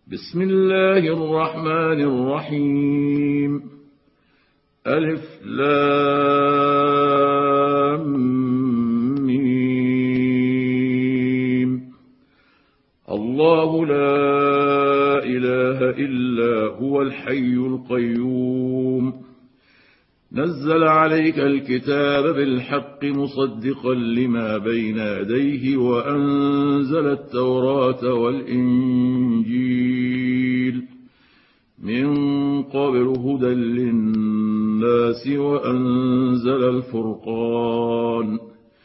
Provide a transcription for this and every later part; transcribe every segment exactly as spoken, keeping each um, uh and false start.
بسم الله الرحمن الرحيم. ألف لام ميم. الله لا إله إلا هو الحي القيوم. نزل عليك الكتاب بالحق مصدقا لما بين يديه وأنزل التوراة والإنجيل من قبل هدى للناس وأنزل الفرقان.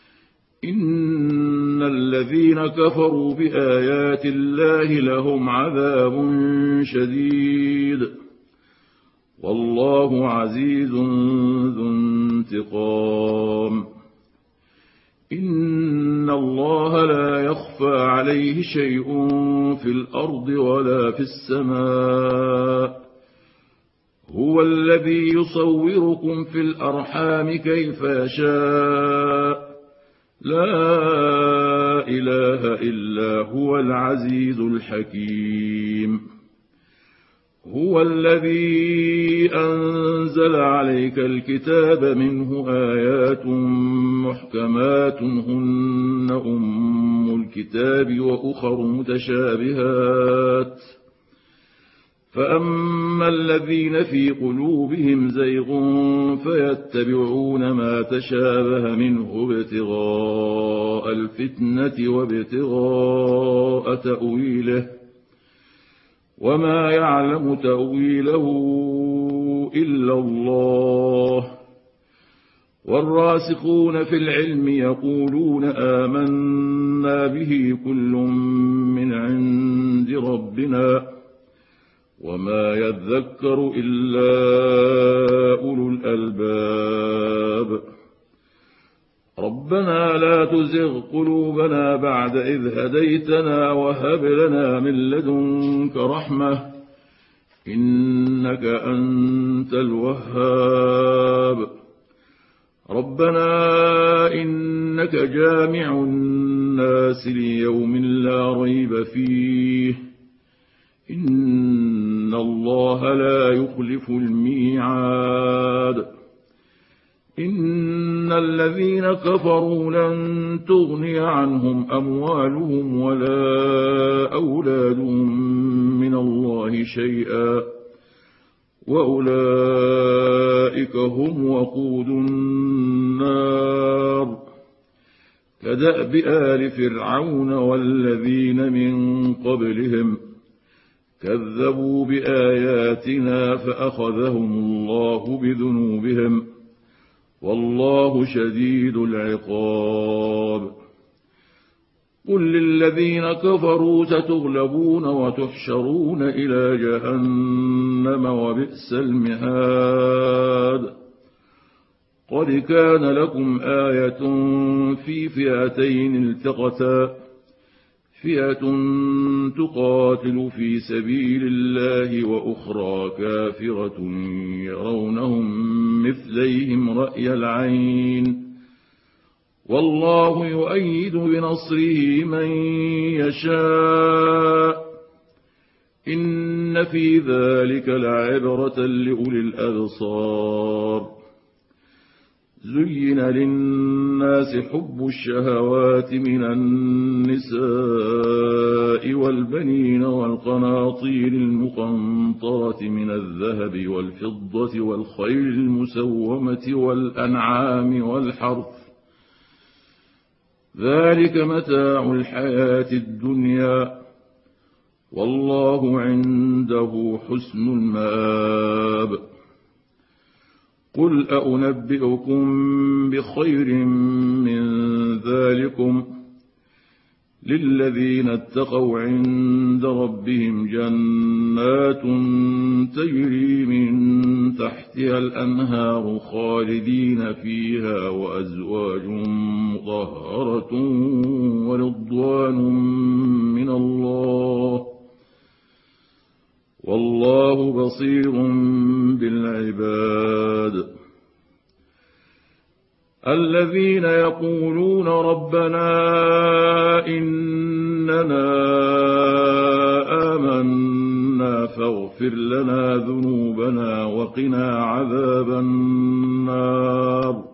إن الذين كفروا بآيات الله لهم عذاب شديد والله عزيز ذو انتقام. إن الله لا يخفى عليه شيء في الأرض ولا في السماء. هو الذي يصوركم في الأرحام كيف يشاء. لا إله إلا هو العزيز الحكيم. هو الذي أنزل عليك الكتاب منه آيات محكمات هن أم الكتاب وأخر متشابهات. فأما الذين في قلوبهم زيغ فيتبعون ما تشابه منه ابتغاء الفتنة وابتغاء تأويله وما يعلم تأويله إلا الله. والراسخون في العلم يقولون آمنا به كل من عند ربنا وما يذكر إلا أولو الألباب. ربنا لا تزغ قلوبنا بعد إذ هديتنا وهب لنا من لدنك رحمة إنك أنت الوهاب. ربنا إنك جامع الناس ليوم لا ريب فيه إن الله لا يخلف الميعاد. إن الذين كفروا لن تغني عنهم أموالهم ولا أولادهم من الله شيئا وأولئك هم وقود النار. كدأب آل فرعون والذين من قبلهم كذبوا بآياتنا فأخذهم الله بذنوبهم والله شديد العقاب. قل للذين كفروا ستغلبون وتحشرون إلى جهنم وبئس المهاد. قد كان لكم آية في فئتين التقتا فئة تقاتل في سبيل الله وأخرى كافرة يرونهم مثليهم رأي العين والله يؤيد بنصره من يشاء. إن في ذلك لعبرة لأولي الأبصار. زين للناس حب الشهوات من النساء والبنين والقناطير المقنطرة من الذهب والفضة والخيل المسومة والأنعام والحرث ذلك متاع الحياة الدنيا والله عنده حسن المآب. قل أنبئكم بخير من ذلكم للذين اتقوا عند ربهم جنات تجري من تحتها الأنهار خالدين فيها وأزواج مطهرة ورضوان من الله والله بصير بالعباد. الذين يقولون ربنا إننا آمنا فاغفر لنا ذنوبنا وقنا عذاب النار.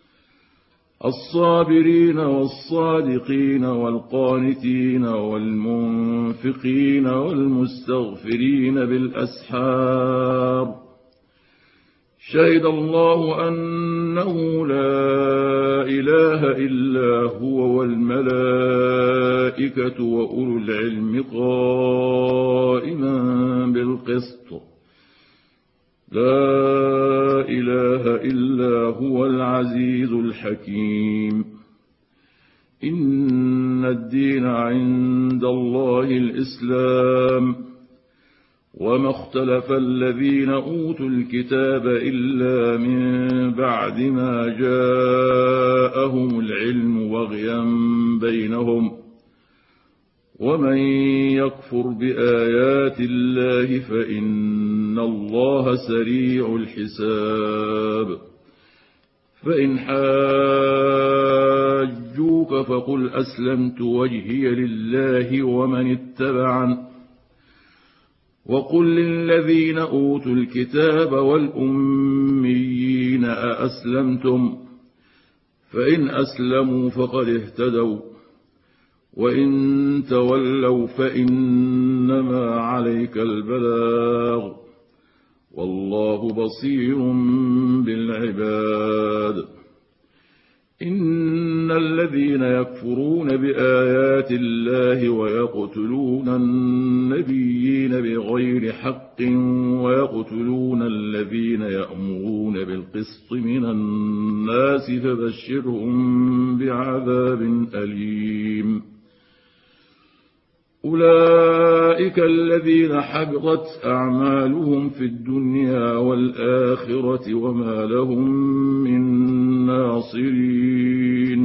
الصابرين والصادقين والقانتين والمنفقين والمستغفرين بالأسحار. شهد الله أنه لا إله إلا هو والملائكة وأولو العلم قائما بالقسط. لا إله إلا هو العزيز الحكيم. إن الدين عند الله الإسلام، وما اختلف الذين أوتوا الكتاب إلا من بعد ما جاءهم العلم بغيا بينهم، ومن يكفر بآيات الله فإن الله سريع الحساب. فإن حاجوك فقل أسلمت وجهي لله ومن اتبعن، وقل للذين أوتوا الكتاب والأميين أأسلمتم؟ فإن أسلموا فقد اهتدوا، وإن تولوا فإنما عليك البلاغ، والله بصير بالعباد. إن الذين يكفرون بآيات الله ويقتلون النبيين بغير حق ويقتلون الذين يأمرون بالقسط من الناس فبشرهم بعذاب أليم. أولئك الذين حبطت أعمالهم في الدنيا والآخرة وما لهم من ناصرين.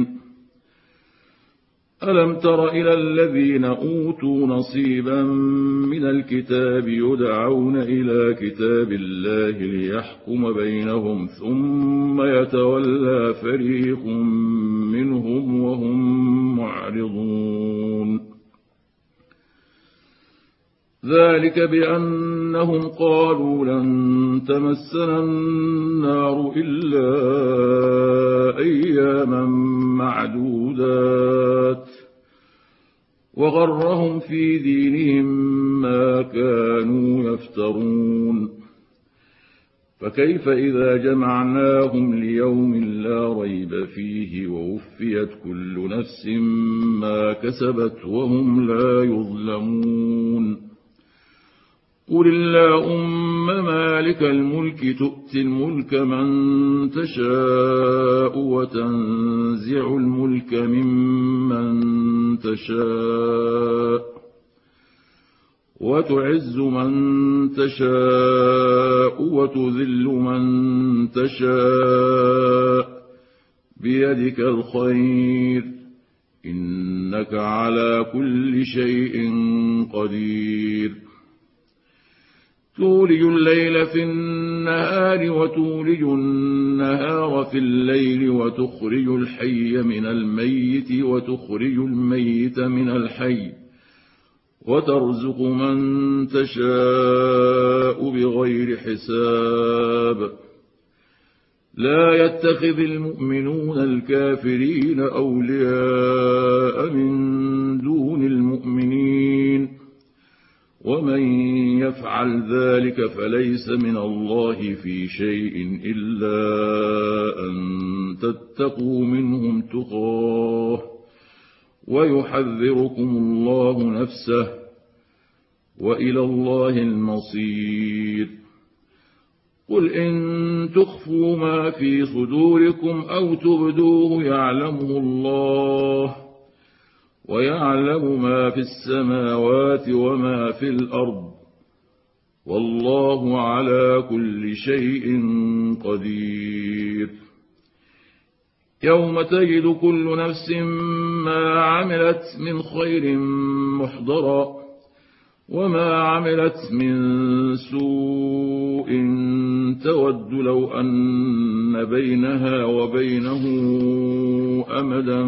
ألم تر إلى الذين أوتوا نصيبا من الكتاب يدعون إلى كتاب الله ليحكم بينهم ثم يتولى فريق منهم وهم معرضون. ذلك بأنهم قالوا لن تمسنا النار إلا أياما معدودات، وغرهم في دينهم ما كانوا يفترون. فكيف إذا جمعناهم ليوم لا ريب فيه ووفيت كل نفس ما كسبت وهم لا يظلمون. قل اللهم مالك الملك تؤتي الملك من تشاء وتنزع الملك ممن تشاء وتعز من تشاء وتذل من تشاء بيدك الخير إنك على كل شيء قدير. تولج الليل في النهار وتولج النهار في الليل وتخرج الحي من الميت وتخرج الميت من الحي وترزق من تشاء بغير حساب. لا يتخذ المؤمنون الكافرين أولياء من دون المؤمنين، ومن يفعل ذلك فليس من الله في شيء إلا أن تتقوا منهم تقاه ويحذركم الله نفسه، وإلى الله المصير. قل إن تخفوا ما في صدوركم أو تبدوه يعلمه الله، ويعلم ما في السماوات وما في الأرض، والله على كل شيء قدير. يوم تجد كل نفس ما عملت من خير محضرا وما عملت من سوء تود لو أن بينها وبينه أمدا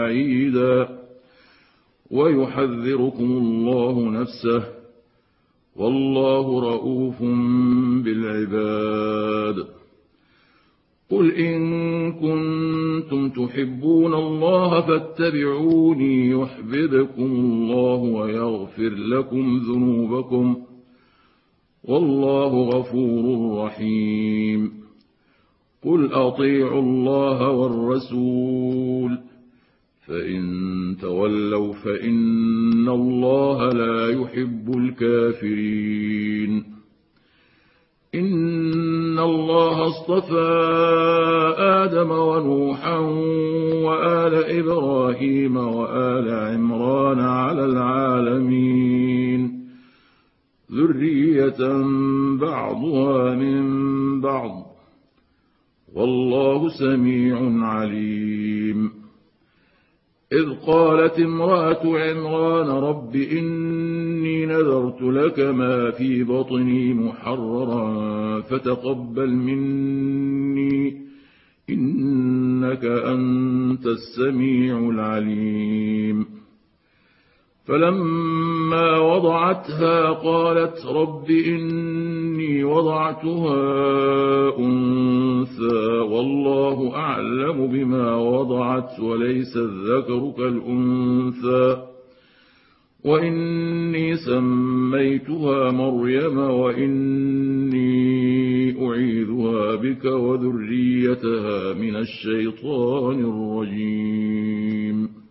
بعيدا، ويحذركم الله نفسه، والله رءوف بالعباد. قل إن كنتم تحبون الله فاتبعوني يحببكم الله ويغفر لكم ذنوبكم، والله غفور رحيم. قل أطيعوا الله والرسول، فإن تولوا فإن الله لا يحب الكافرين. إن الله اصطفى آدم ونوحا وآل إبراهيم وآل عمران على العالمين ذرية بعضها من بعض، والله سميع عليم. إذ قالت امرأة عمران رب إني نذرت لك ما في بطني محررا فتقبل مني إنك أنت السميع العليم. فلما وضعتها قالت رب إني وضعتها أنثى والله أعلم بما وضعت وليس الذكر كالأنثى وإني سميتها مريم وإني أعيذها بك وذريتها من الشيطان الرجيم.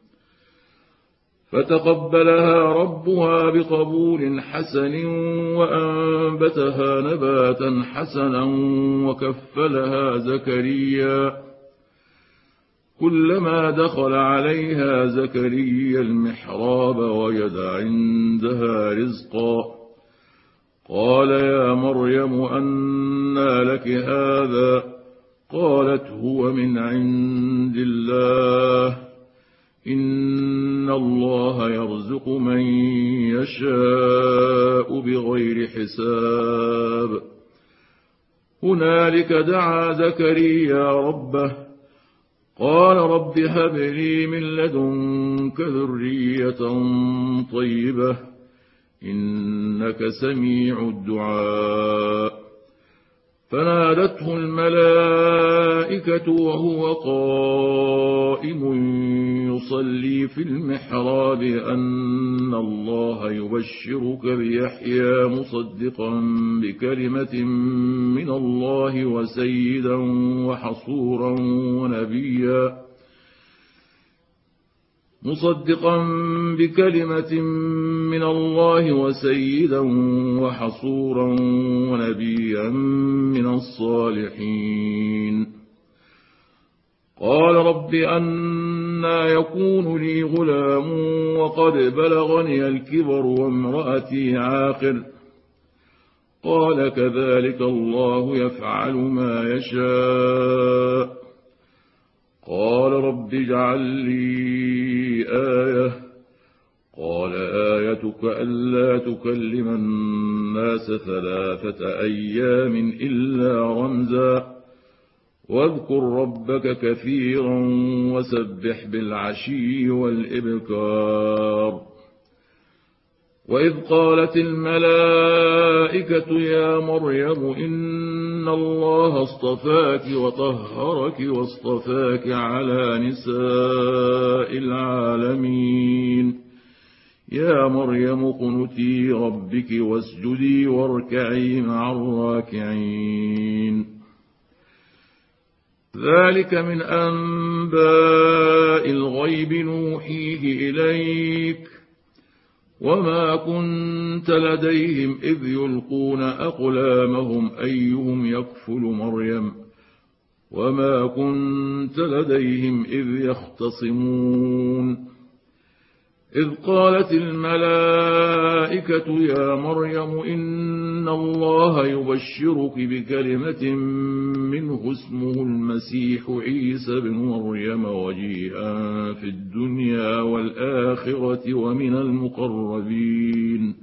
فتقبلها ربها بقبول حسن وأنبتها نباتا حسنا وكفلها زكريا. كلما دخل عليها زكريا المحراب وجد عندها رزقا قال يا مريم أنى لك هذا؟ قالت هو من عند الله إن الله يرزق من يشاء بغير حساب. هنالك دعا زكريا ربه قال رب هب لي من لدنك ذرية طيبة إنك سميع الدعاء. فنادته الملائكة وهو قائم يصلي في المحراب أن الله يبشرك بيحيى مصدقا بكلمة من الله وسيدا وحصورا ونبيا مصدقا بكلمة من الله وسيدا وحصورا ونبيا من الصالحين. قال رب أنى يكون لي غلام وقد بلغني الكبر وامرأتي عاقر؟ قال كذلك الله يفعل ما يشاء. قال رب اجعل لي آية. قال آيتك ألا تكلم الناس ثلاثة أيام إلا رمزا واذكر ربك كثيرا وسبح بالعشي والإبكار. وإذ قالت الملائكة يا مريم إن الله اصطفاك وطهرك واصطفاك على نساء العالمين يا مريم اقنتي ربك واسجدي واركعي مع الراكعين. ذلك من أنباء الغيب نوحيه إليك وما كنت لديهم إذ يلقون أقلامهم أيهم يكفل مريم وما كنت لديهم إذ يختصمون. إذ قالت الملائكة يا مريم إن الله يبشرك بكلمة منه اسمه المسيح عيسى بن مريم وجيها في الدنيا والآخرة ومن المقربين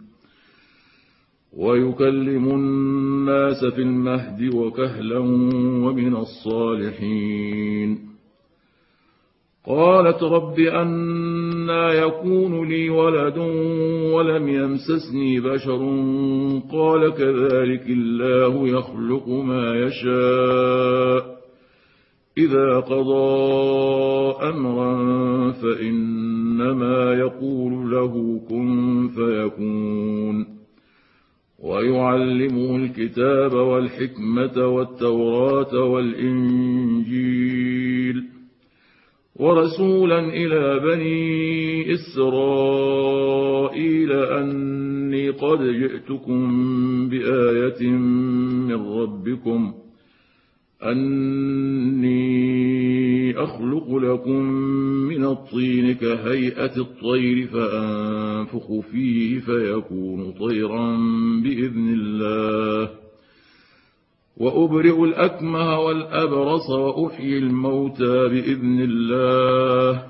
ويكلم الناس في المهد وكهلا ومن الصالحين. قالت رب أنى أنى يكون لي ولد ولم يمسسني بشر قال كذلك الله يخلق ما يشاء إذا قضى أمرا فإنما يقول له كن فيكون ويعلمه الكتاب والحكمة والتوراة والإنجيل ورسولا إلى بني إسرائيل أني قد جئتكم بآية من ربكم أني أخلق لكم من الطين كهيئة الطير فأنفخ فيه فيكون طيرا بإذن الله وأبرئ الأكمه والأبرص وأحيي الموتى بإذن الله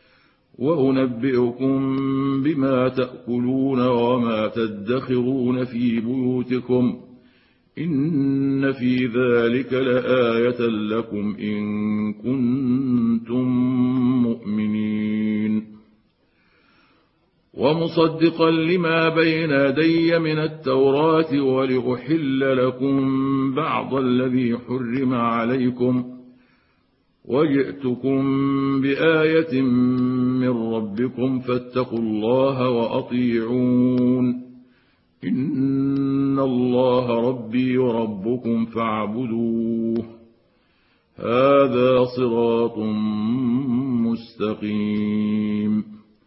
وأنبئكم بما تأكلون وما تدخرون في بيوتكم إن في ذلك لآية لكم إن كنتم مؤمنين ومصدقا لما بين يدي من التوراة ولأحل لكم بعض الذي حرم عليكم وجئتكم بآية من ربكم فاتقوا الله وأطيعون إن الله ربي وربكم فاعبدوه هذا صراط مستقيم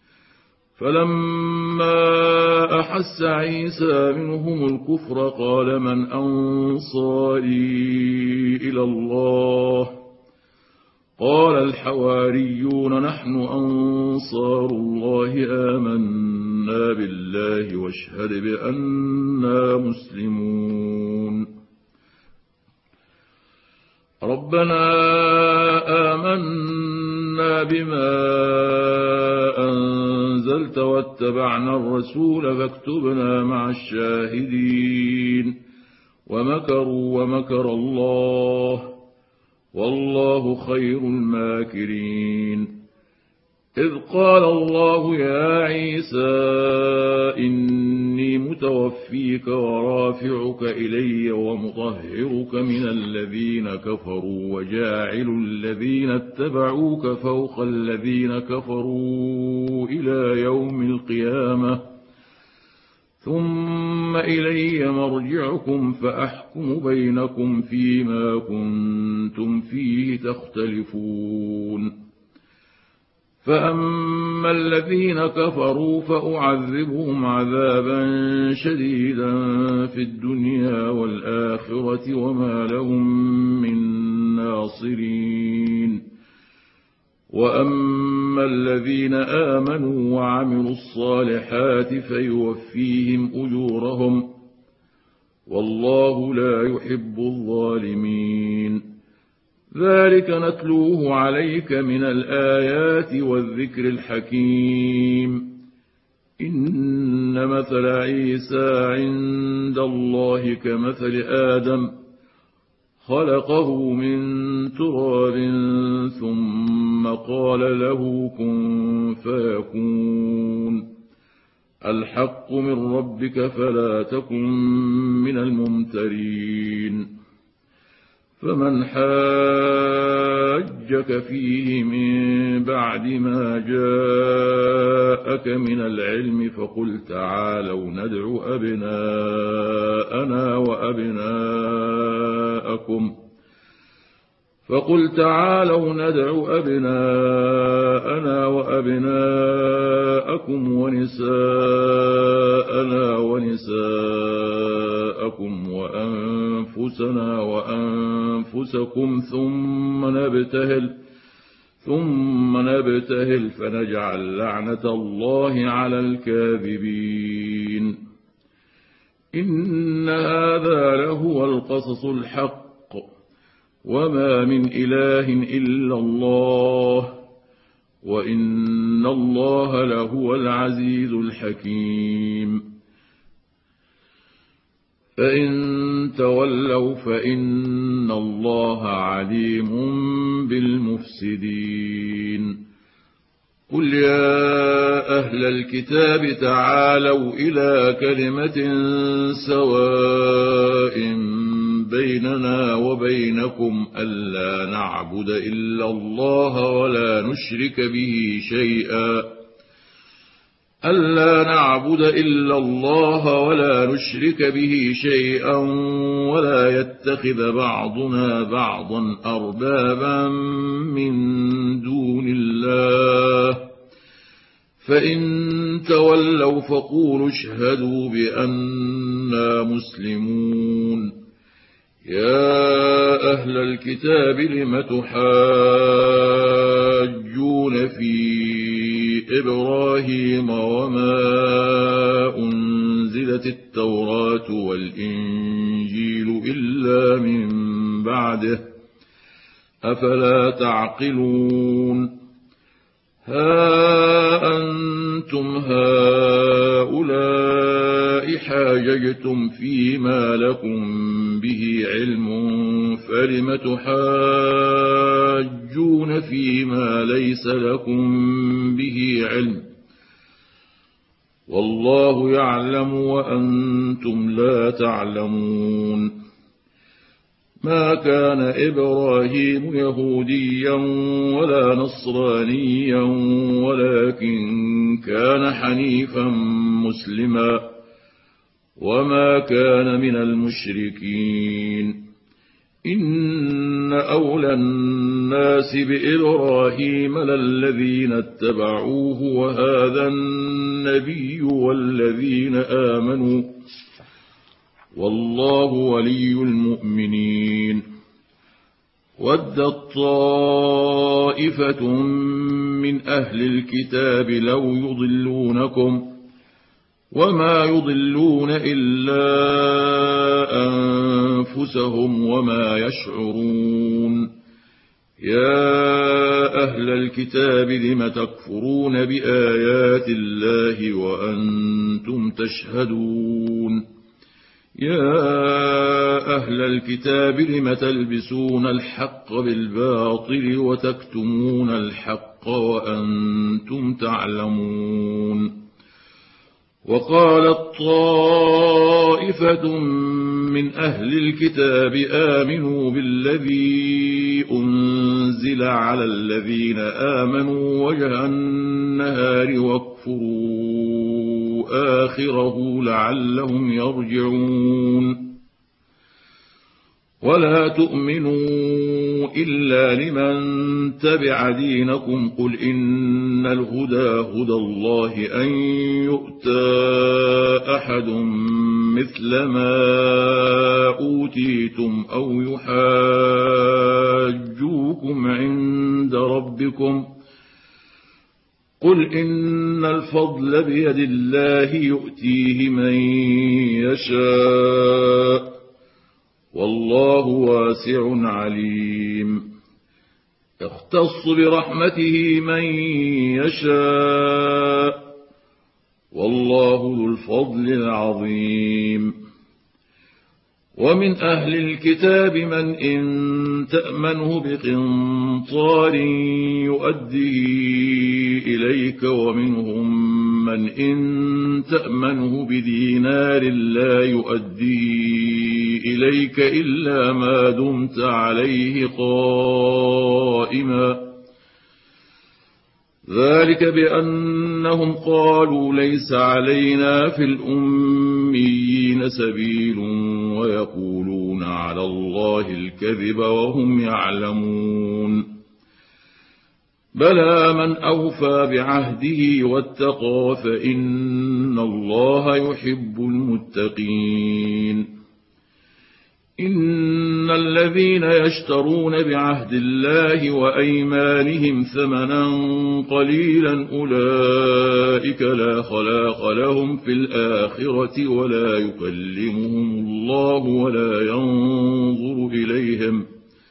فلما أحس عيسى منهم الكفر قال من أنصاري إلى الله قال الحواريون نحن أنصار الله آمنا بالله واشهد بأننا مسلمون ربنا آمنا بما أنزلت واتبعنا الرسول فاكتبنا مع الشاهدين ومكروا ومكر الله والله خير الماكرين إذ قال الله يا عيسى إني متوفيك ورافعك إلي ومطهرك من الذين كفروا وجاعل الذين اتبعوك فوق الذين كفروا إلى يوم القيامة ثم إلي مرجعكم فأحكم بينكم فيما كنتم فيه تختلفون فأما الذين كفروا فأعذبهم عذابا شديدا في الدنيا والآخرة وما لهم من ناصرين وأما الذين آمنوا وعملوا الصالحات فيوفيهم أجورهم والله لا يحب الظالمين ذلك نتلوه عليك من الآيات والذكر الحكيم إن مثل عيسى عند الله كمثل آدم خلقه من تراب ثم قال له كن فيكون الحق من ربك فلا تكن من الممترين فمن حاجك فيه من بعد ما جاءك من العلم فقل تعالوا ندع أبناءنا وأبناءكم فقل تعالوا ندع أبناءنا وأبناءكم ونساءنا ونساءكم وأنفسنا وأنفسكم ثم نبتهل ثم نبتهل فنجعل لعنة الله على الكاذبين إن هذا لهو القصص الحق وما من إله إلا الله وإن الله لهو العزيز الحكيم فإن تولوا فإن الله عليم بالمفسدين قل يا أهل الكتاب تعالوا إلى كلمة سواء بيننا وبينكم ألا نعبد إلا الله ولا نشرك به شيئا ألا نعبد إلا الله ولا نشرك به شيئا ولا يتخذ بعضنا بعضا أربابا من دون الله فإن تولوا فقولوا اشهدوا بأننا مسلمون يا أهل الكتاب لم تحاجون في إبراهيم وما أنزلت التوراة والإنجيل إلا من بعده أفلا تعقلون ها أنتم هؤلاء حاججتم فيما لكم به علم فلم تحاجون فيما ليس لكم به علم والله يعلم وأنتم لا تعلمون ما كان إبراهيم يهوديا ولا نصرانيا ولكن كان حنيفا مسلما وما كان من المشركين إن أولى الناس بإبراهيم للذين اتبعوه وهذا النبي والذين آمنوا والله ولي المؤمنين ودت طائفة من أهل الكتاب لو يضلونكم وما يضلون إلا أنفسهم وما يشعرون يا أهل الكتاب لم تكفرون بآيات الله وأنتم تشهدون يا أهل الكتاب لم تلبسون الحق بالباطل وتكتمون الحق وأنتم تعلمون وقالت طائفة من أهل الكتاب آمنوا بالذي أنزل على الذين آمنوا وجه النهار واكفروا آخره لعلهم يرجعون ولا تؤمنوا إلا لمن تبع دينكم قل إن الهدى هدى الله أن يؤتى أحد مثل ما أوتيتم أو يحاجوكم عند ربكم قل إن الفضل بيد الله يؤتيه من يشاء والله واسع عليم يختص برحمته من يشاء والله ذو الفضل العظيم ومن أهل الكتاب من إن تأمنه بقنطار يؤديه إليك ومنهم من إن تأمنه بدينار لا يؤديه إليك إلا ما دمت عليه قائما ذلك بأنهم قالوا ليس علينا في الأميين سبيل ويقولون على الله الكذب وهم يعلمون بلى من أوفى بعهده واتقى فإن الله يحب المتقين إن الذين يشترون بعهد الله وأيمانهم ثمنا قليلا أولئك لا خلاق لهم في الآخرة ولا يكلمهم الله ولا ينظر إليهم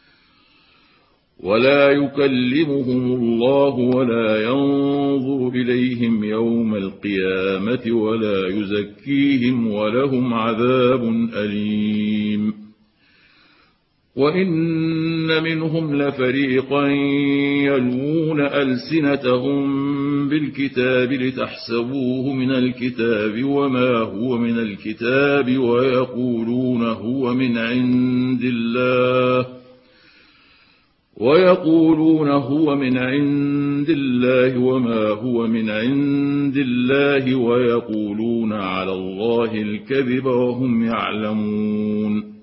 ولا يكلمهم الله ولا ينظر إليهم يوم القيامة ولا يزكيهم ولهم عذاب أليم وإن منهم لفريقا يلوون ألسنتهم بالكتاب لتحسبوه من الكتاب وما هو من الكتاب ويقولون هو من عند الله ويقولون هو من عند الله وما هو من عند الله ويقولون على الله الكذب وهم يعلمون.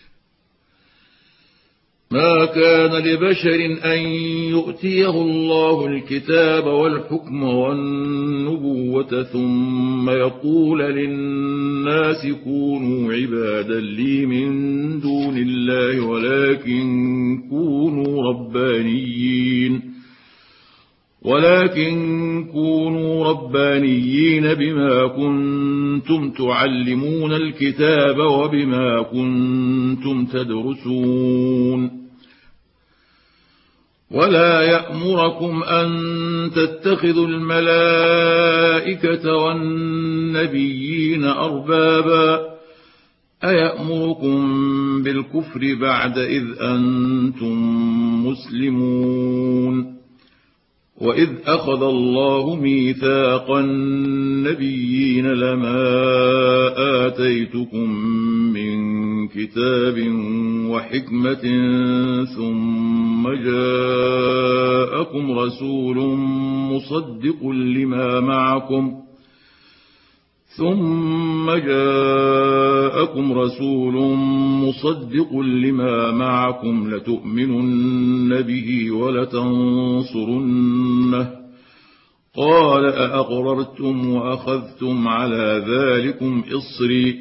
ما كان لبشر أن يؤتيه الله الكتاب والحكم والنبوة ثم يقول للناس كونوا عبادا لي من دون الله ولكن كونوا ربانيين ولكن كونوا ربانيين بما كنتم تعلمون الكتاب وبما كنتم تدرسون. ولا يأمركم أن تتخذوا الملائكة والنبيين أربابا أيأمركم بالكفر بعد إذ أنتم مسلمون. وإذ أخذ الله ميثاق النبيين لما آتيتكم من كتاب وحكمة ثم جاءكم رسول مصدق لما معكم ثم جاءكم رسول مصدق لما معكم لتؤمنن به ولتنصرنه قال أأقررتم وأخذتم على ذلكم إصري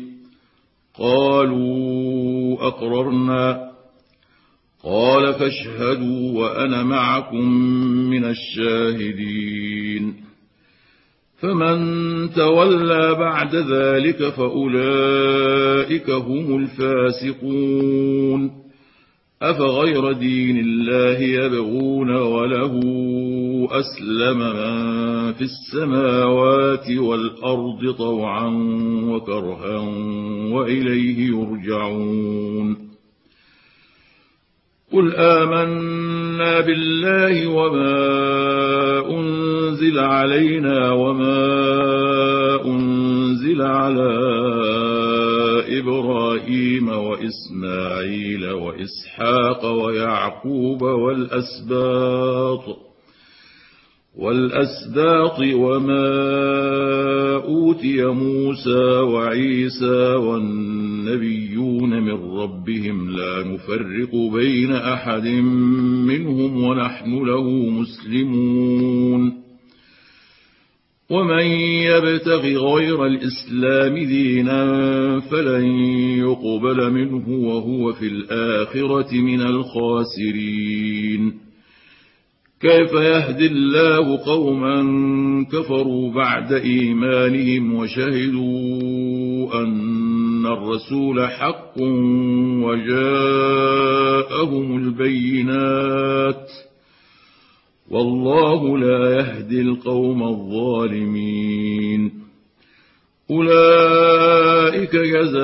قالوا أقررنا قال فاشهدوا وأنا معكم من الشاهدين. فمن تولى بعد ذلك فأولئك هم الفاسقون. أفغير دين الله يبغون وله أسلم من في السماوات والأرض طوعا وكرها وإليه يرجعون. قل آمنا بالله وما أنزل علينا وما أنزل على إبراهيم وإسماعيل وإسحاق ويعقوب والأسباط والأسباط وما أوتي موسى وعيسى والنبيون من ربهم لا نفرق بين أحد منهم ونحن له مسلمون. ومن يبتغ غير الإسلام دينا فلن يقبل منه وهو في الآخرة من الخاسرين. كيف يهدي الله قوما كفروا بعد إيمانهم وشهدوا أن الرسول حق وجاءهم البينات والله لا يهدي القوم الظالمين. أولئك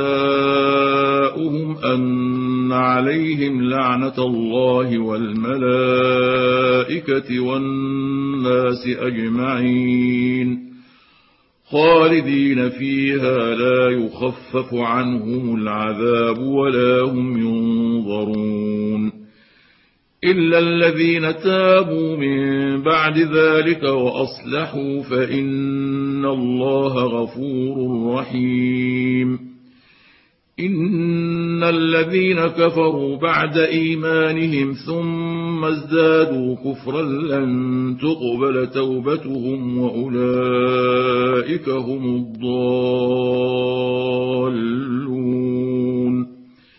جزاؤهم أن عليهم لعنة الله والملائكة والناس أجمعين خالدين فيها لا يخفف عنهم العذاب ولا هم ينظرون إلا الذين تابوا من بعد ذلك وأصلحوا فإن الله غفور رحيم. إن الذين كفروا بعد إيمانهم ثم ازدادوا كفرا لن تقبل توبتهم وأولئك هم الضالون.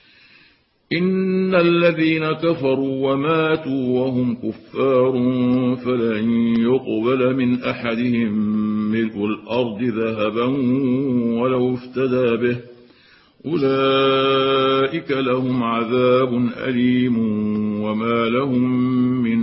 إن الذين كفروا وماتوا وهم كفار فلن يقبل من أحدهم ملء الأرض ذهبا ولو افتدى به أولئك لهم عذاب أليم وما لهم من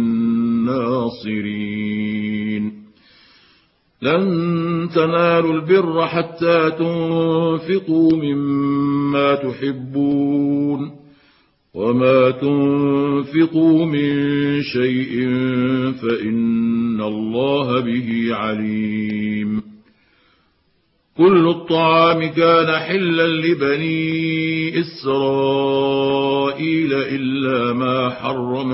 ناصرين. لن تنالوا البر حتى تنفقوا مما تحبون وما تنفقوا من شيء فإن الله به عليم. كل الطعام كان حلا لبني إسرائيل إلا ما حرم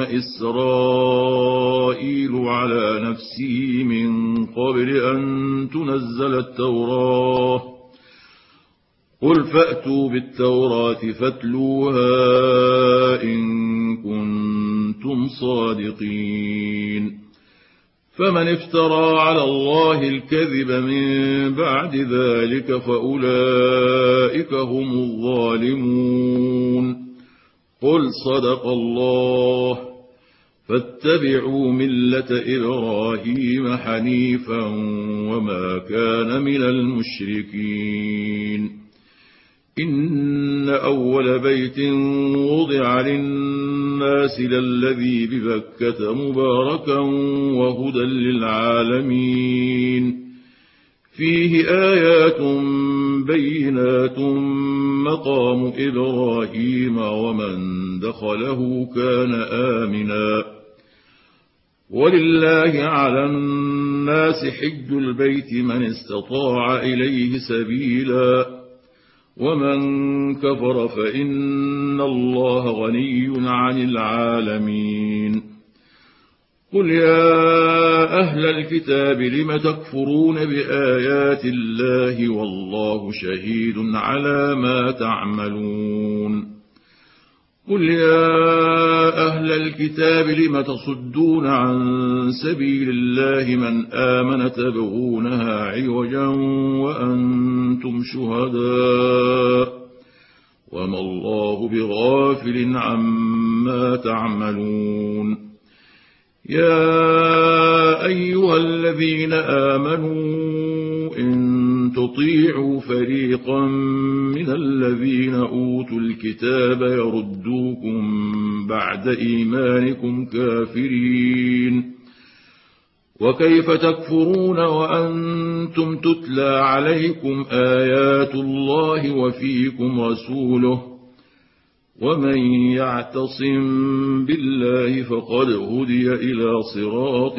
إسرائيل على نفسه من قبل أن تنزل التوراة. قل فأتوا بالتوراة فاتلوها إن كنتم صادقين. فمن افترى على الله الكذب من بعد ذلك فأولئك هم الظالمون. قل صدق الله. فاتبعوا ملة إبراهيم حنيفا وما كان من المشركين. إن أول بيت وضع للناس للذي ببكة مباركا وهدى للعالمين. فيه آيات بينات مقام إبراهيم ومن دخله كان آمنا. ولله على الناس حج البيت من استطاع إليه سبيلا ومن كفر فإن الله غني عن العالمين. قل يا أهل الكتاب لم تكفرون بآيات الله والله شهيد على ما تعملون. قل يا أهل الكتاب لم تصدون عن سبيل الله من آمن تبغونها عوجا وأنتم شهداء وما الله بغافل عما تعملون. يا أيها الذين آمنوا إن تطيعوا فريقا من الذين أوتوا الكتاب يردوكم بعد إيمانكم كافرين. وكيف تكفرون وأنتم تتلى عليكم آيات الله وفيكم رسوله ومن يعتصم بالله فقد هدي إلى صراط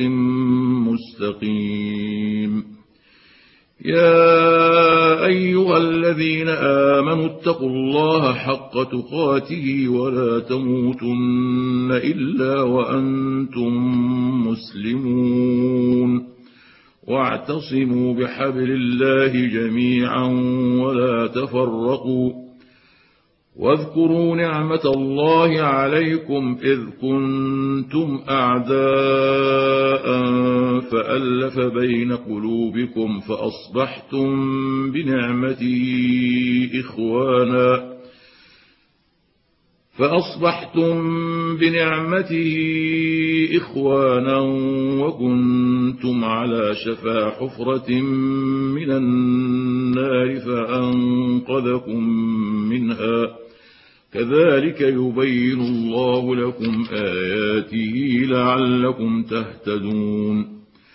مستقيم. يا أيها الذين آمنوا اتقوا الله حق تقاته ولا تموتن إلا وأنتم مسلمون. واعتصموا بحبل الله جميعا ولا تفرقوا. واذكروا نعمة الله عليكم إذ كنتم أعداء فألف بين قلوبكم فأصبحتم بنعمته إخوانا فأصبحتم بنعمته إخوانا وكنتم على شفا حفرة من النار فأنقذكم منها. كذلك يبين الله لكم آياته لعلكم تهتدون.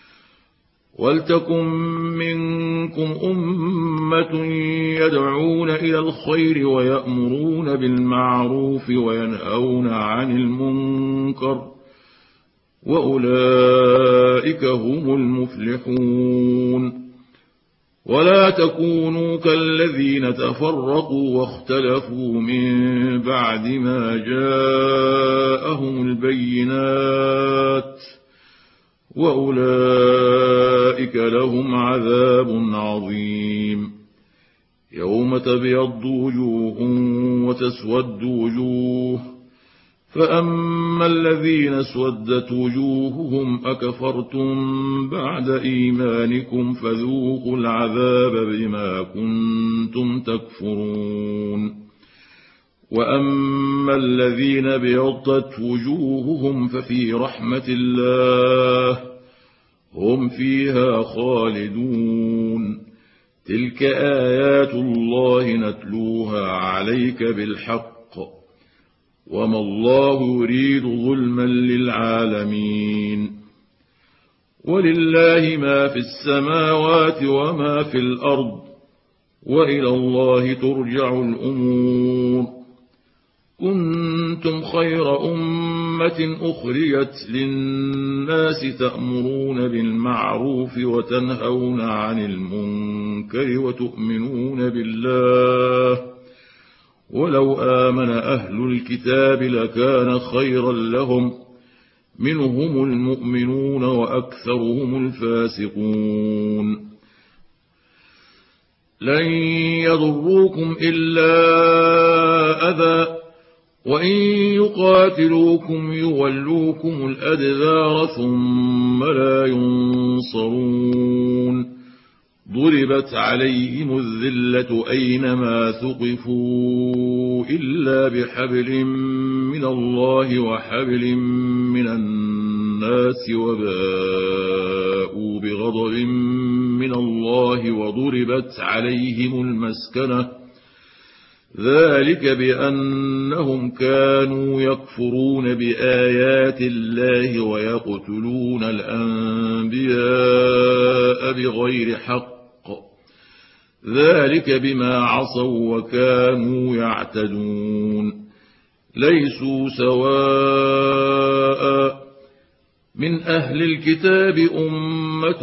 ولتكن منكم أمة يدعون إلى الخير ويأمرون بالمعروف وينهون عن المنكر وأولئك هم المفلحون. ولا تكونوا كالذين تفرقوا واختلفوا من بعد ما جاءهم البينات وأولئك لهم عذاب عظيم. يوم تبيض وجوه وتسود وجوه فأما الذين اسودت وجوههم أكفرتم بعد إيمانكم فذوقوا العذاب بما كنتم تكفرون. وأما الذين بيضت وجوههم ففي رحمة الله هم فيها خالدون. تلك آيات الله نتلوها عليك بالحق وما الله يريد ظلما للعالمين. ولله ما في السماوات وما في الأرض وإلى الله ترجع الأمور. كنتم خير أمة أمة أخرجت للناس تأمرون بالمعروف وتنهون عن المنكر وتؤمنون بالله ولو آمن أهل الكتاب لكان خيرا لهم منهم المؤمنون وأكثرهم الفاسقون لن يضروكم إلا أذى وإن يقاتلوكم يولوكم الأدبار ثم لا ينصرون ضربت عليهم الذلة أينما ثقفوا إلا بحبل من الله وحبل من الناس وباءوا بغضب من الله وضربت عليهم المسكنة ذلك بأنهم كانوا يكفرون بآيات الله ويقتلون الأنبياء بغير حق ذلك بما عصوا وكانوا يعتدون ليسوا سواء من أهل الكتاب أمة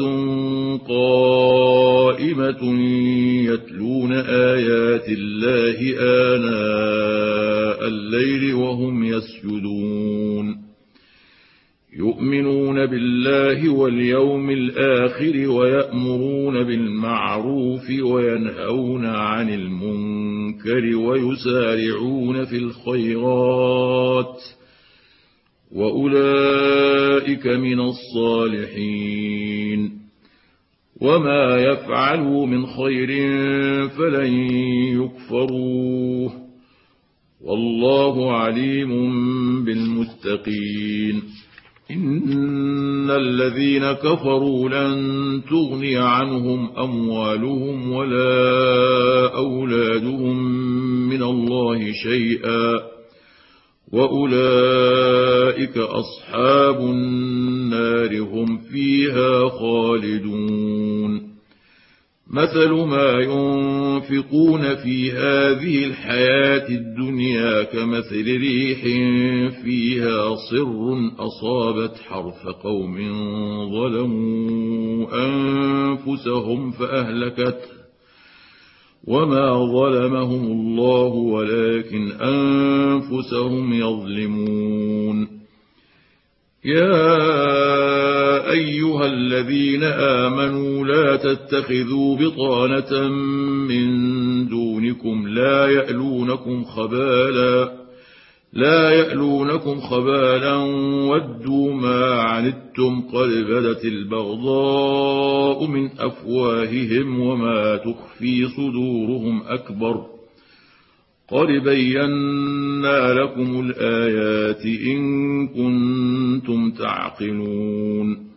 قائمة يتلون آيات الله آناء الليل وهم يسجدون يؤمنون بالله واليوم الآخر ويأمرون بالمعروف وينهون عن المنكر ويسارعون في الخيرات وأولئك من الصالحين وما يفعلوا من خير فلن يكفروه والله عليم بالمتقين إن الذين كفروا لن تغني عنهم أموالهم ولا أولادهم من الله شيئا وأولئك أصحاب النار هم فيها خالدون مثل ما ينفقون في هذه الحياة الدنيا كمثل ريح فيها صر أصابت حرث قوم ظلموا أنفسهم فأهلكته وما ظلمهم الله ولكن أنفسهم يظلمون يا أيها الذين آمنوا لا تتخذوا بطانة من دونكم لا يألونكم خبالا لا يألونكم خبالا ودوا ما عنتم قد بدت البغضاء من أفواههم وما تخفي صدورهم أكبر قد بينا لكم الآيات إن كنتم تعقلون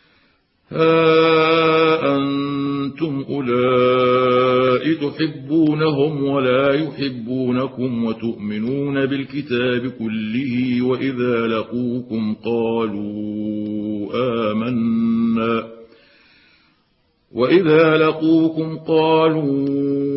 ها أنتم أولئك تحبونهم ولا يحبونكم وتؤمنون بالكتاب كله وإذا لقوكم قالوا آمنا وإذا لقوكم قالوا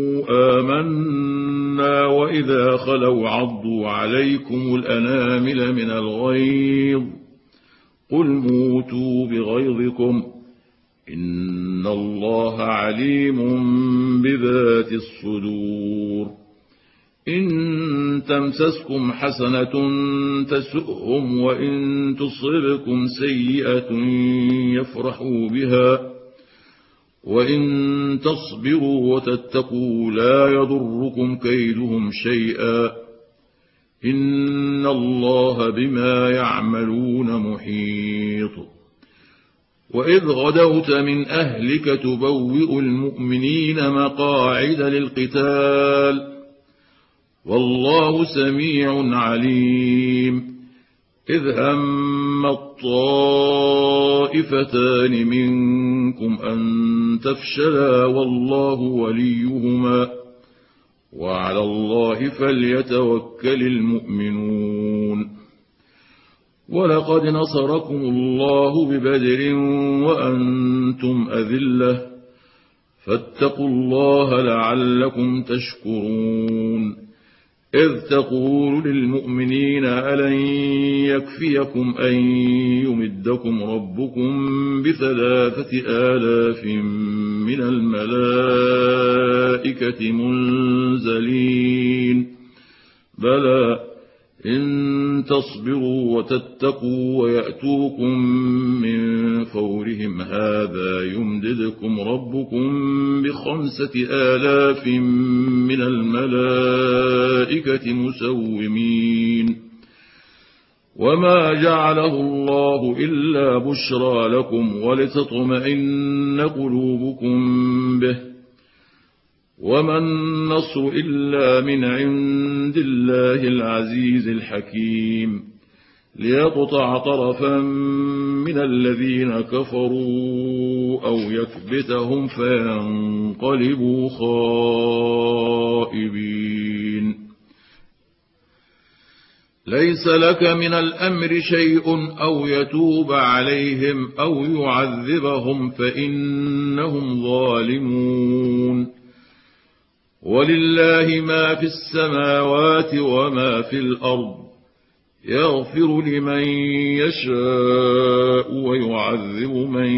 آمنا وإذا خلوا عضوا عليكم الأنامل من الغيظ قل موتوا بغيظكم إن الله عليم بذات الصدور إن تمسسكم حسنة تسؤهم وإن تصبكم سيئة يفرحوا بها وإن تصبروا وتتقوا لا يضركم كيدهم شيئا إن الله بما يعملون محيط وإذ غدوت من أهلك تبوئ المؤمنين مقاعد للقتال والله سميع عليم إذ هم الطائفتان منكم أن تفشلا والله وليهما وعلى الله فليتوكل المؤمنون ولقد نصركم الله ببدر وأنتم أذلة فاتقوا الله لعلكم تشكرون إذ تقول للمؤمنين ألن يكفيكم أن يمدكم ربكم بثلاثة آلاف من الملائكة منزلين بلى إن تصبروا وتتقوا ويأتوكم من فورهم هذا يمددكم ربكم بخمسة آلاف من الملائكة مسومين وما جعله الله إلا بشرى لكم ولتطمئن قلوبكم به وما النصر إلا من عند الله العزيز الحكيم ليقطع طرفا من الذين كفروا أو يكبتهم فينقلبوا خائبين ليس لك من الأمر شيء أو يتوب عليهم أو يعذبهم فإنهم ظالمون ولله ما في السماوات وما في الأرض يغفر لمن يشاء ويعذب من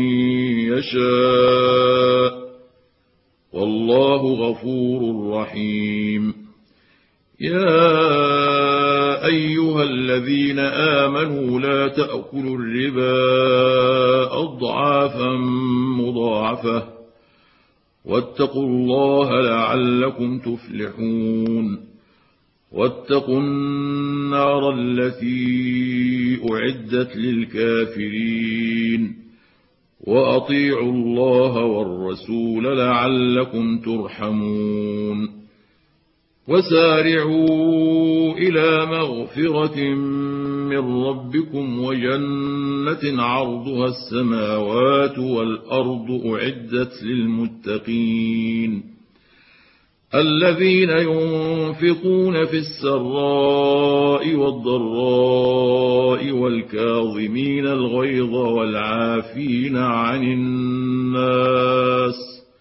يشاء والله غفور رحيم يا أيها الذين آمنوا لا تأكلوا الربا أضعافا مضاعفة واتقوا الله لعلكم تفلحون واتقوا النار التي أعدت للكافرين وأطيعوا الله والرسول لعلكم ترحمون وسارعوا إلى مغفرة من ربكم وجنة عرضها السماوات والأرض أعدت للمتقين الذين ينفقون في السراء والضراء والكاظمين الغيظ والعافين عن الناس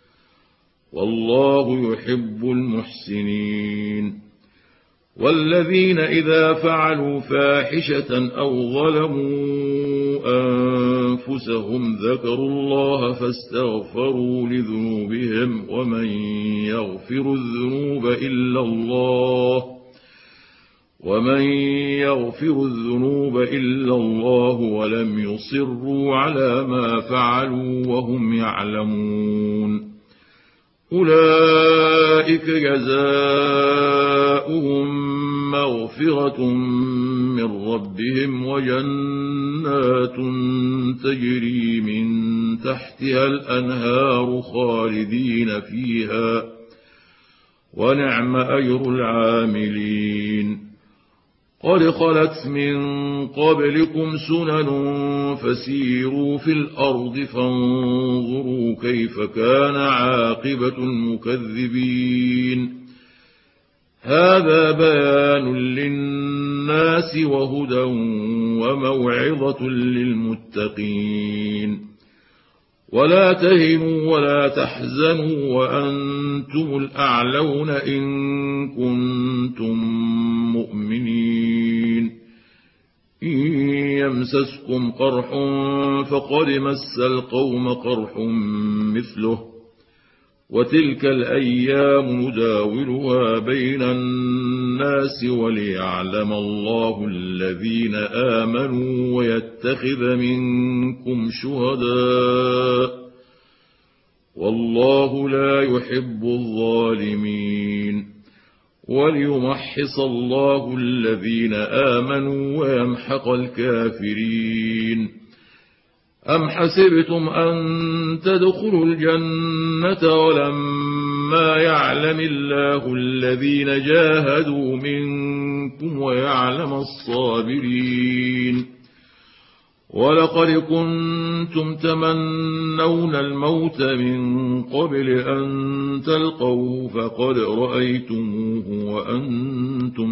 والله يحب المحسنين والذين إذا فعلوا فاحشة أو ظلموا أنفسهم ذكروا الله فاستغفروا لذنوبهم ومن يغفر الذنوب إلا الله ومن يغفر الذنوب إلا الله ولم يصروا على ما فعلوا وهم يعلمون أولئك جزاؤهم مغفرة من ربهم وجنات تجري من تحتها الأنهار خالدين فيها ونعم أجر العاملين قد خلت من قبلكم سنن فسيروا في الأرض فانظروا كيف كان عاقبة المكذبين هذا بيان للناس وهدى وموعظة للمتقين ولا تهنوا ولا تحزنوا وأنتم الأعلون إن كنتم مؤمنين إن يمسسكم قرح فقد مس القوم قرح مثله وتلك الأيام نداولها بين الناس وليعلم الله الذين آمنوا ويتخذ منكم شهداء والله لا يحب الظالمين وليمحص الله الذين آمنوا ويمحق الكافرين أم حسبتم أن تدخلوا الجنة ولما يعلم الله الذين جاهدوا منكم ويعلم الصابرين ولقد كنتم تمنون الموت من قبل أن تلقوه فقد رأيتموه وأنتم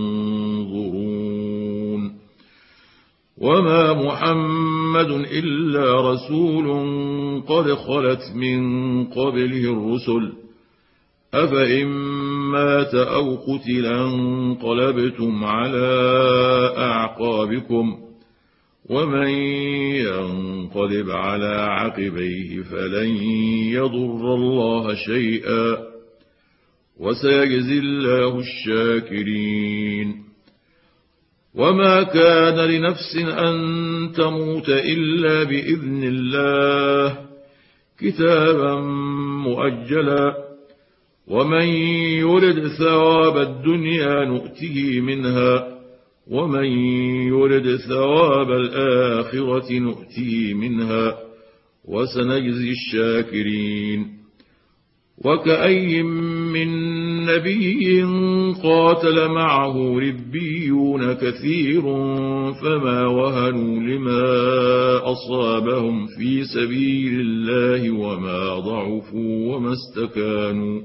تنظرون وما محمد إلا رسول قد خلت من قبله الرسل أفإن مات أو قتل انقلبتم على أعقابكم ومن ينقلب على عقبيه فلن يضر الله شيئا وسيجزي الله الشاكرين. وما كان لنفس أن تموت إلا بإذن الله كتابا مؤجلا ومن يرد ثواب الدنيا نؤته منها ومن يرد ثواب الآخرة نؤته منها وسنجزي الشاكرين. وكأي من نبي قاتل معه ربيون كثير فما وهنوا لما أصابهم في سبيل الله وما ضعفوا وما استكانوا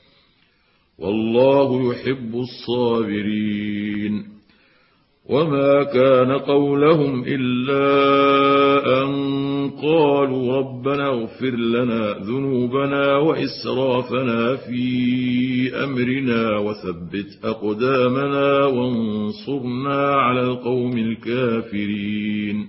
والله يحب الصابرين. وما كان قولهم إلا أن قالوا ربنا اغفر لنا ذنوبنا وإسرافنا في أمرنا وثبت أقدامنا وانصرنا على القوم الكافرين.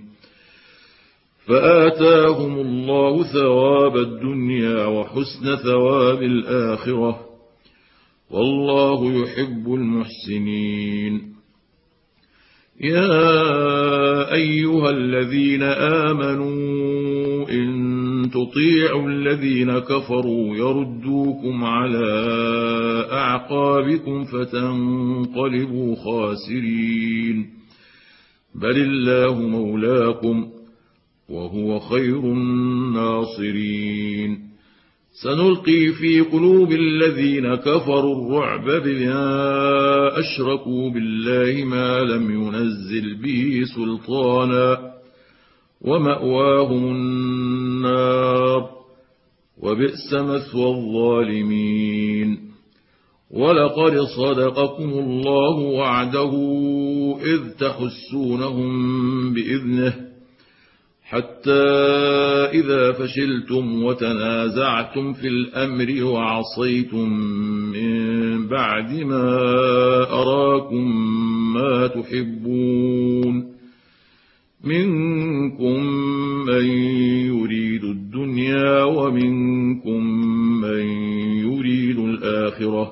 فآتاهم الله ثواب الدنيا وحسن ثواب الآخرة والله يحب المحسنين. يا أيها الذين آمنوا إن تطيعوا الذين كفروا يردوكم على أعقابكم فتنقلبوا خاسرين بل الله مولاكم وهو خير الناصرين. سنلقي في قلوب الذين كفروا الرعب بما أشركوا بالله ما لم ينزل به سلطانا ومأواهم النار وبئس مثوى الظالمين. ولقد صدقكم الله وعده إذ تحسونهم بإذنه حتى إذا فشلتم وتنازعتم في الأمر وعصيتم من بعد ما أراكم ما تحبون منكم من يريد الدنيا ومنكم من يريد الآخرة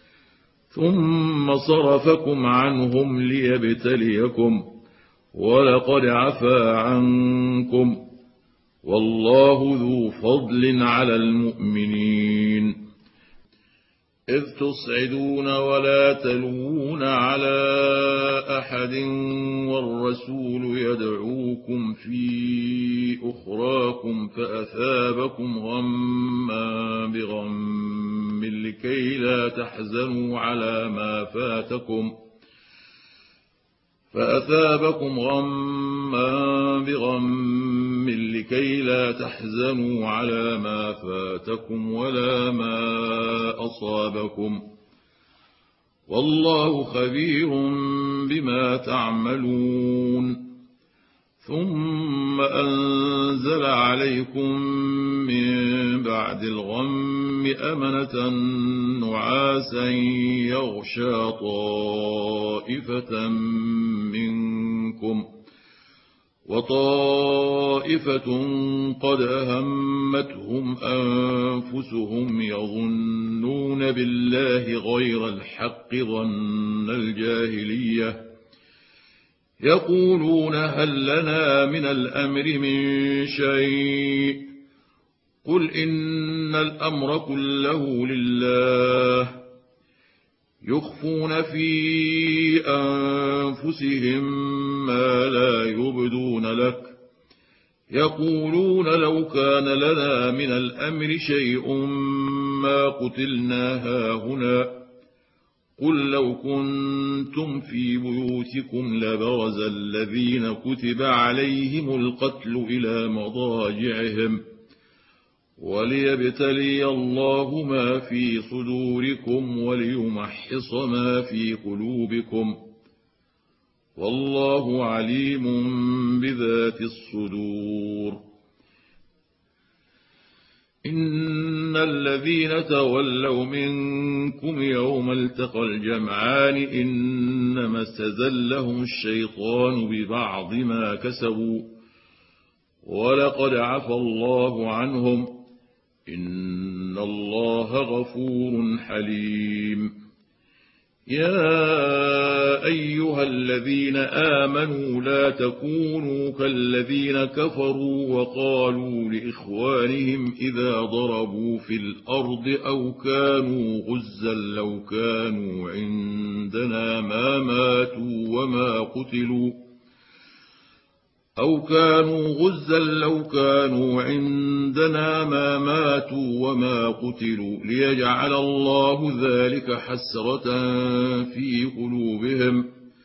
ثم صرفكم عنهم ليبتليكم ولقد عفا عنكم والله ذو فضل على المؤمنين. إذ تصعدون ولا تلوون على أحد والرسول يدعوكم في أخراكم فأثابكم غما بغم لكي لا تحزنوا على ما فاتكم فأثابكم غما بغم لكي لا تحزنوا على ما فاتكم ولا ما أصابكم والله خبير بما تعملون. ثم أنزل عليكم من بعد الغم أمنة نعاسا يغشى طائفة منكم وطائفة قد أهمتهم أنفسهم يظنون بالله غير الحق ظن الجاهلية يقولون هل لنا من الأمر من شيء قل إن الأمر كله لله يخفون في أنفسهم ما لا يبدون لك يقولون لو كان لنا من الأمر شيء ما قتلنا هاهنا قل لو كنتم في بيوتكم لبرز الذين كتب عليهم القتل إلى مضاجعهم وليبتلي الله ما في صدوركم وليمحص ما في قلوبكم والله عليم بذات الصدور. إن الذين تولوا منكم يوم التقى الجمعان إنما استزلهم الشيطان ببعض ما كسبوا ولقد عفى الله عنهم إن الله غفور حليم. يا أيها الذين آمنوا لا تكونوا كالذين كفروا وقالوا لإخوانهم إذا ضربوا في الأرض أو كانوا غزا لو كانوا عندنا ما ماتوا وما قتلوا أو كانوا غزا لو كانوا عندنا ما ماتوا وما قتلوا ليجعل الله ذلك حسرة في قلوبهم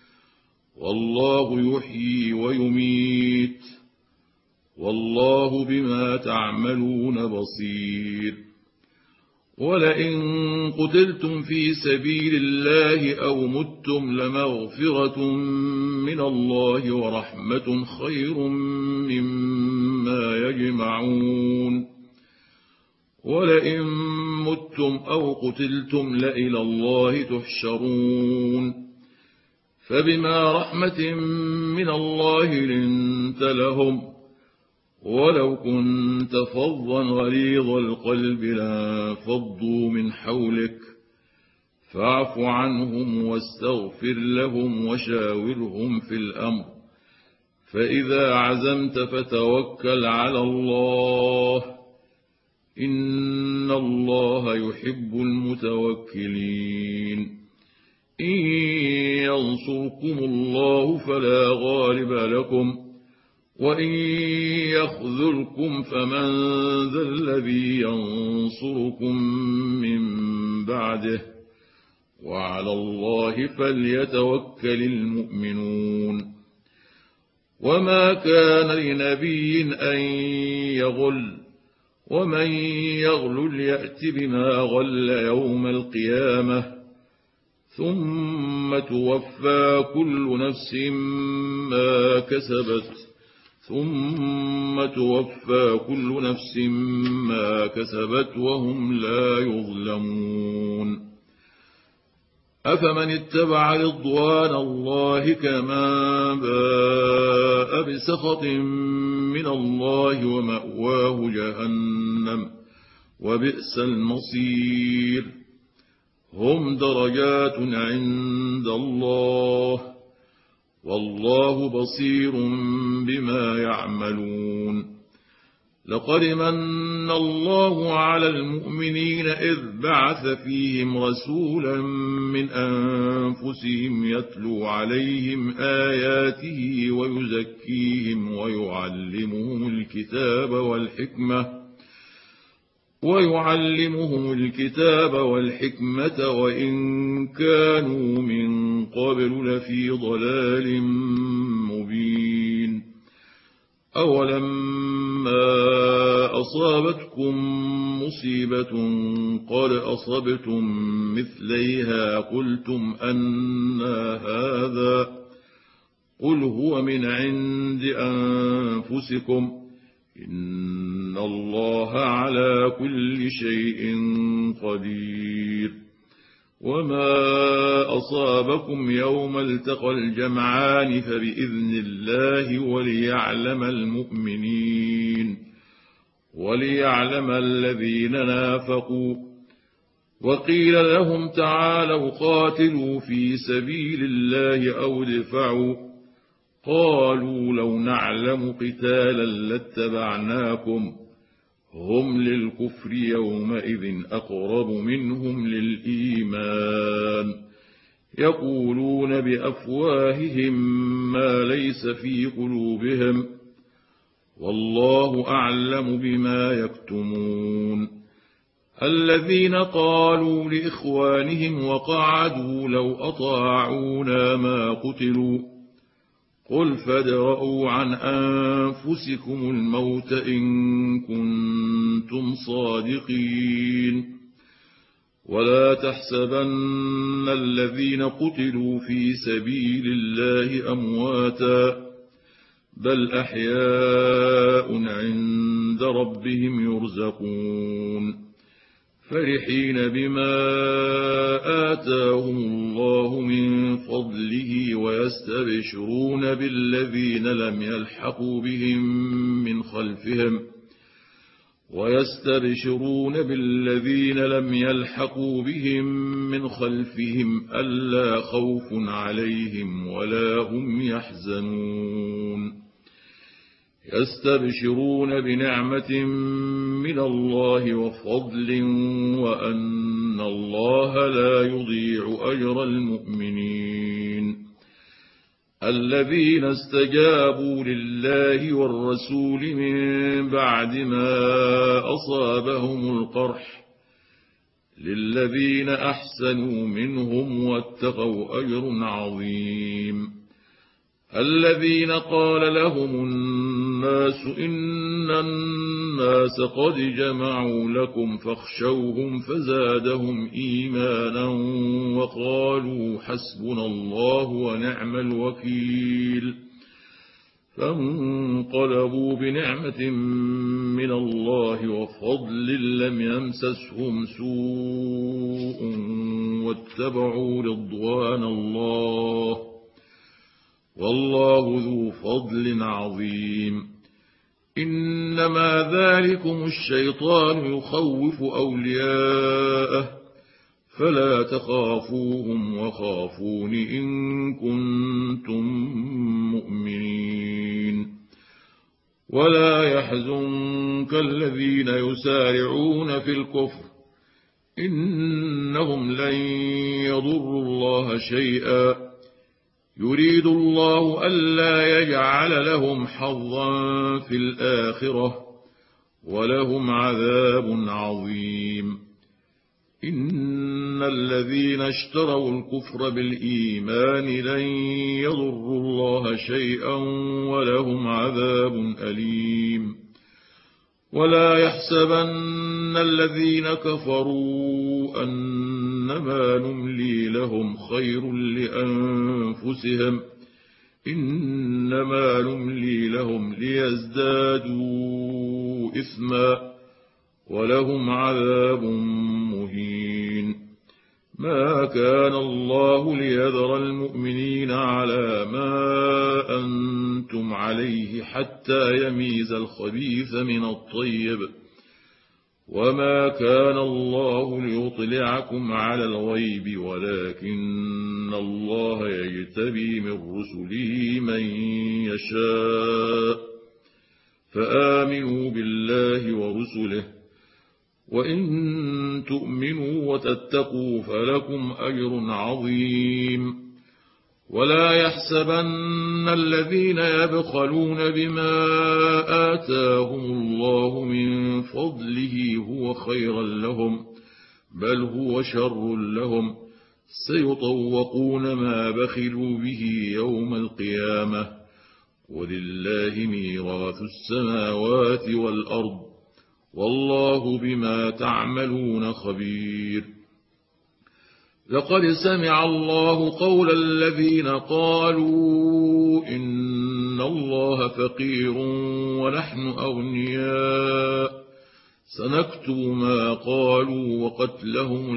والله يحيي ويميت والله بما تعملون بصير. ولئن قتلتم في سبيل الله أو متم لمغفرة من الله ورحمة خير مما يجمعون. ولئن متم أو قتلتم لإلى الله تحشرون. فبما رحمة من الله لنت لهم ولو كنت فظا غليظ القلب لانفضوا من حولك فاعف عنهم واستغفر لهم وشاورهم في الأمر فإذا عزمت فتوكل على الله إن الله يحب المتوكلين. إن ينصركم الله فلا غالب لكم وإن يخذلكم فمن ذا الذي ينصركم من بعده وعلى الله فليتوكل المؤمنون. وما كان لنبي أن يغل ومن يغل يأت بما غل يوم القيامة ثم توفى كل نفس ما كسبت ثم توفى كل نفس ما كسبت وهم لا يظلمون. أفمن اتبع رضوان الله كمن باء بسخط من الله ومأواه جهنم وبئس المصير. هم درجات عند الله والله بصير بما يعملون. لقد من الله على المؤمنين إذ بعث فيهم رسولا من أنفسهم يتلو عليهم آياته ويزكيهم ويعلمهم الكتاب والحكمة ويعلمهم الكتاب والحكمة وإن كانوا من قبل لفي ضلال مبين. أولما أصابتكم مصيبة قد أصبتم مثليها قلتم أنى هذا قل هو من عند أنفسكم إن الله على كل شيء قدير. وما أصابكم يوم التقى الجمعان فبإذن الله وليعلم المؤمنين وليعلم الذين نافقوا. وقيل لهم تعالوا قاتلوا في سبيل الله أو ادفعوا قالوا لو نعلم قتالا لاتبعناكم هم للكفر يومئذ أقرب منهم للإيمان يقولون بأفواههم ما ليس في قلوبهم والله أعلم بما يكتمون. الذين قالوا لإخوانهم وقعدوا لو أطاعونا ما قتلوا قل فادرءوا عن أنفسكم الموت إن كنتم صادقين. ولا تحسبن الذين قتلوا في سبيل الله أمواتا بل أحياء عند عند ربهم يرزقون فرحين بما آتاهم الله من فضله ويستبشرون بالذين لم يلحقوا بهم من خلفهم ويستبشرون بالذين لم يلحقوا بهم من خلفهم ألا خوف عليهم ولا هم يحزنون يستبشرون بنعمة من الله وفضل وأن الله لا يضيع أجر المؤمنين الذين استجابوا لله والرسول من بعد ما أصابهم القرح للذين أحسنوا منهم واتقوا أجر عظيم الذين قال لهم الناس إن الناس قد جمعوا لكم فاخشوهم فزادهم إيمانا وقالوا حسبنا الله ونعم الوكيل فانقلبوا بنعمة من الله وفضل لم يمسسهم سوء واتبعوا رضوان الله والله ذو فضل عظيم إنما ذلكم الشيطان يخوف أولياءه فلا تخافوهم وخافون إن كنتم مؤمنين ولا يحزنك الذين يسارعون في الكفر إنهم لن يضروا الله شيئا يريد الله ألا يجعل لهم حظا في الآخرة ولهم عذاب عظيم إن الذين اشتروا الكفر بالإيمان لن يضروا الله شيئا ولهم عذاب أليم ولا يحسبن الذين كفروا أنما نملي لهم خير لأنفسهم إنما نملي لهم ليزدادوا إثما ولهم عذاب مهين ما كان الله ليذر المؤمنين على ما أنتم عليه حتى يميز الخبيث من الطيب وما كان الله ليطلعكم على الغيب ولكن الله يجتبي من رسله من يشاء فآمنوا بالله ورسله وإن تؤمنوا وتتقوا فلكم أجر عظيم ولا يحسبن الذين يبخلون بما آتاهم الله من فضله هو خيرا لهم بل هو شر لهم سيطوقون ما بخلوا به يوم القيامة ولله ميراث السماوات والأرض والله بما تعملون خبير لقد سمع الله قول الذين قالوا إن الله فقير ونحن أغنياء سنكتب ما قالوا وقتلهم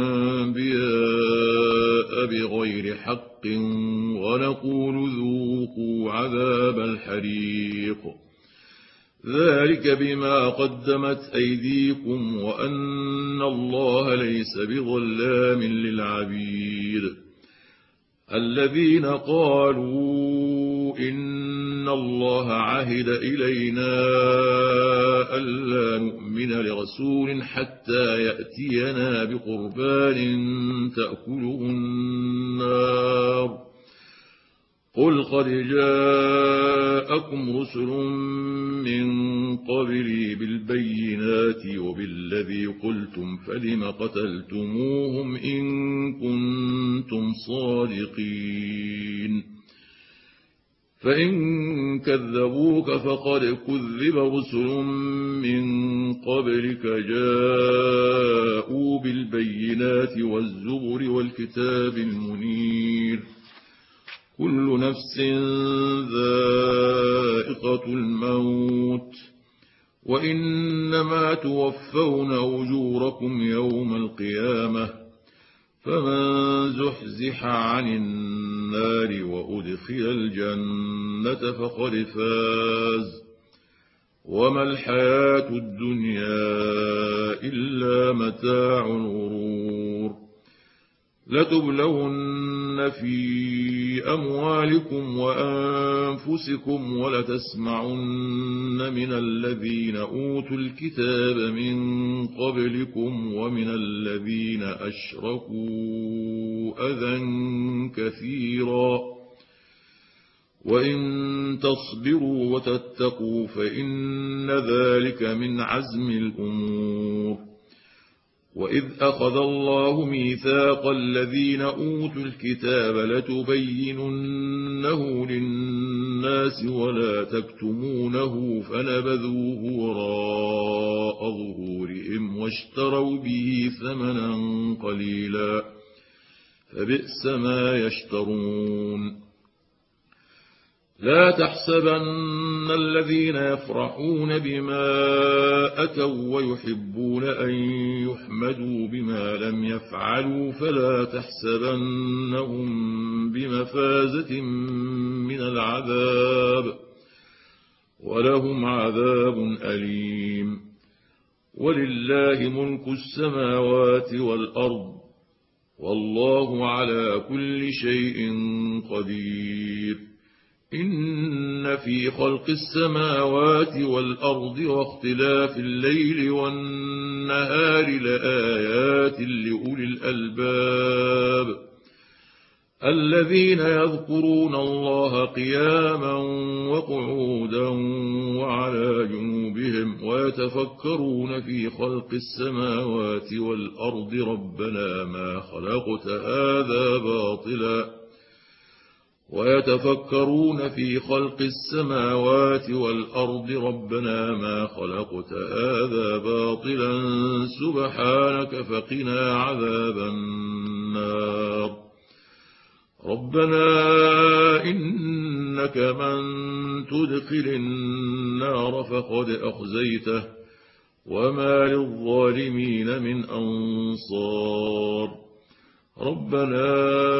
الأنبياء بغير حق ونقول ذوقوا عذاب الحريق ذلك بما قدمت أيديكم وأن الله ليس بظلام للعبيد الذين قالوا إن الله عهد إلينا ألا نؤمن لرسول حتى يأتينا بقربان تأكله النار قل قد جاءكم رسل من قبلي بالبينات وبالذي قلتم فلم قتلتموهم إن كنتم صادقين فإن كذبوك فقد كذب رسل من قبلك جاءوا بالبينات والزبر والكتاب المنير كل نفس ذائقة الموت وإنما توفون أجوركم يوم القيامة فمن زحزح عن النار وأدخل الجنة فقد فاز وما الحياة الدنيا إلا متاع الغرور لتبلون في أموالكم وأنفسكم ولتسمعن من الذين أوتوا الكتاب من قبلكم ومن الذين أشركوا أذى كثيرا وإن تصبروا وتتقوا فإن ذلك من عزم الأمور وإذ أخذ الله ميثاق الذين أوتوا الكتاب لتبيننه للناس ولا تكتمونه فنبذوه وراء ظهورهم واشتروا به ثمنا قليلا فبئس ما يشترون لا تحسبن الذين يفرحون بما أتوا ويحبون أن يحمدوا بما لم يفعلوا فلا تحسبنهم بمفازة من العذاب ولهم عذاب أليم ولله ملك السماوات والأرض والله على كل شيء قدير إن في خلق السماوات والأرض واختلاف الليل والنهار لآيات لأولي الألباب الذين يذكرون الله قياما وقعودا وعلى جنوبهم ويتفكرون في خلق السماوات والأرض ربنا ما خلقت هذا باطلا ويتفكرون في خلق السماوات والأرض ربنا ما خلقت هذا باطلا سبحانك فقنا عذاب النار ربنا إنك من تدخل النار فقد أخزيته وما للظالمين من أنصار ربنا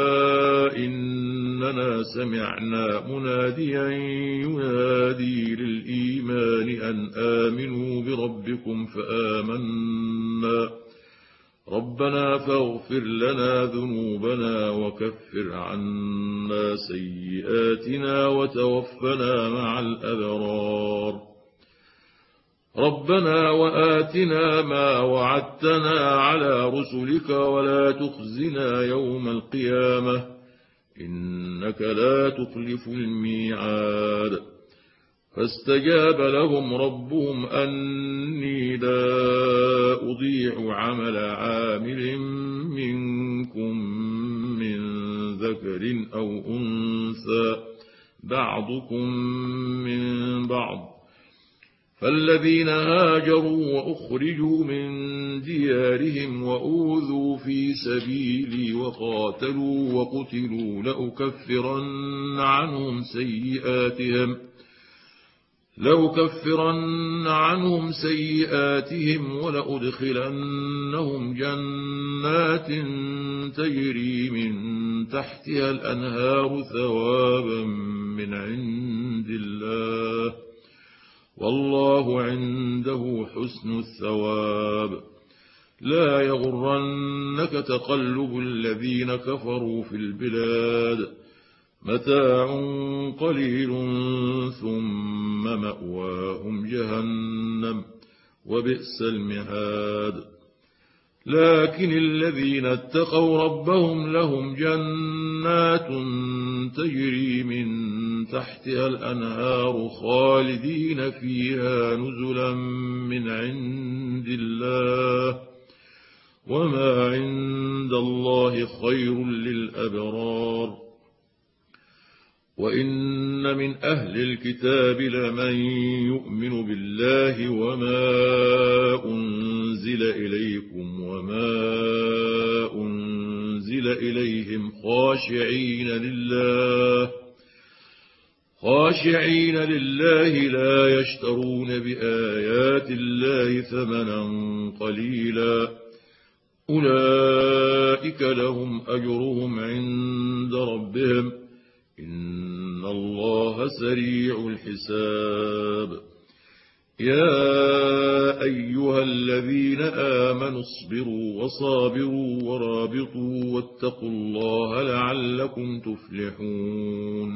إننا سمعنا مناديا ينادي للإيمان أن آمنوا بربكم فآمنا ربنا فاغفر لنا ذنوبنا وكفر عنا سيئاتنا وتوفنا مع الأبرار ربنا وآتنا ما وعدتنا على رسلك ولا تخزنا يوم القيامة إنك لا تخلف الميعاد فاستجاب لهم ربهم أني لا أضيع عمل عامل منكم من ذكر أو أنثى بعضكم من بعض فالذين هاجروا وأخرجوا من ديارهم وأوذوا في سبيلي وقاتلوا وقتلوا لأكفرن عنهم سيئاتهم لأكفرن عنهم سيئاتهم ولأدخلنهم جنات تجري من تحتها الأنهار ثوابا من عند الله والله عنده حسن الثواب لا يغرنك تقلب الذين كفروا في البلاد متاع قليل ثم مأواهم جهنم وبئس المهاد لكن الذين اتقوا ربهم لهم جنات تجري من تحتها الأنهار خالدين فيها نزلا من عند الله وما عند الله خير للأبرار وإن من أهل الكتاب لمن يؤمن بالله وما أنزل إليكم وما أنزل إليهم خاشعين لله خاشعين لله لا يشترون بآيات الله ثمنا قليلا أولئك لهم أجرهم عند ربهم إن الله سريع الحساب يا أيها الذين آمنوا اصبروا وصابروا ورابطوا واتقوا الله لعلكم تفلحون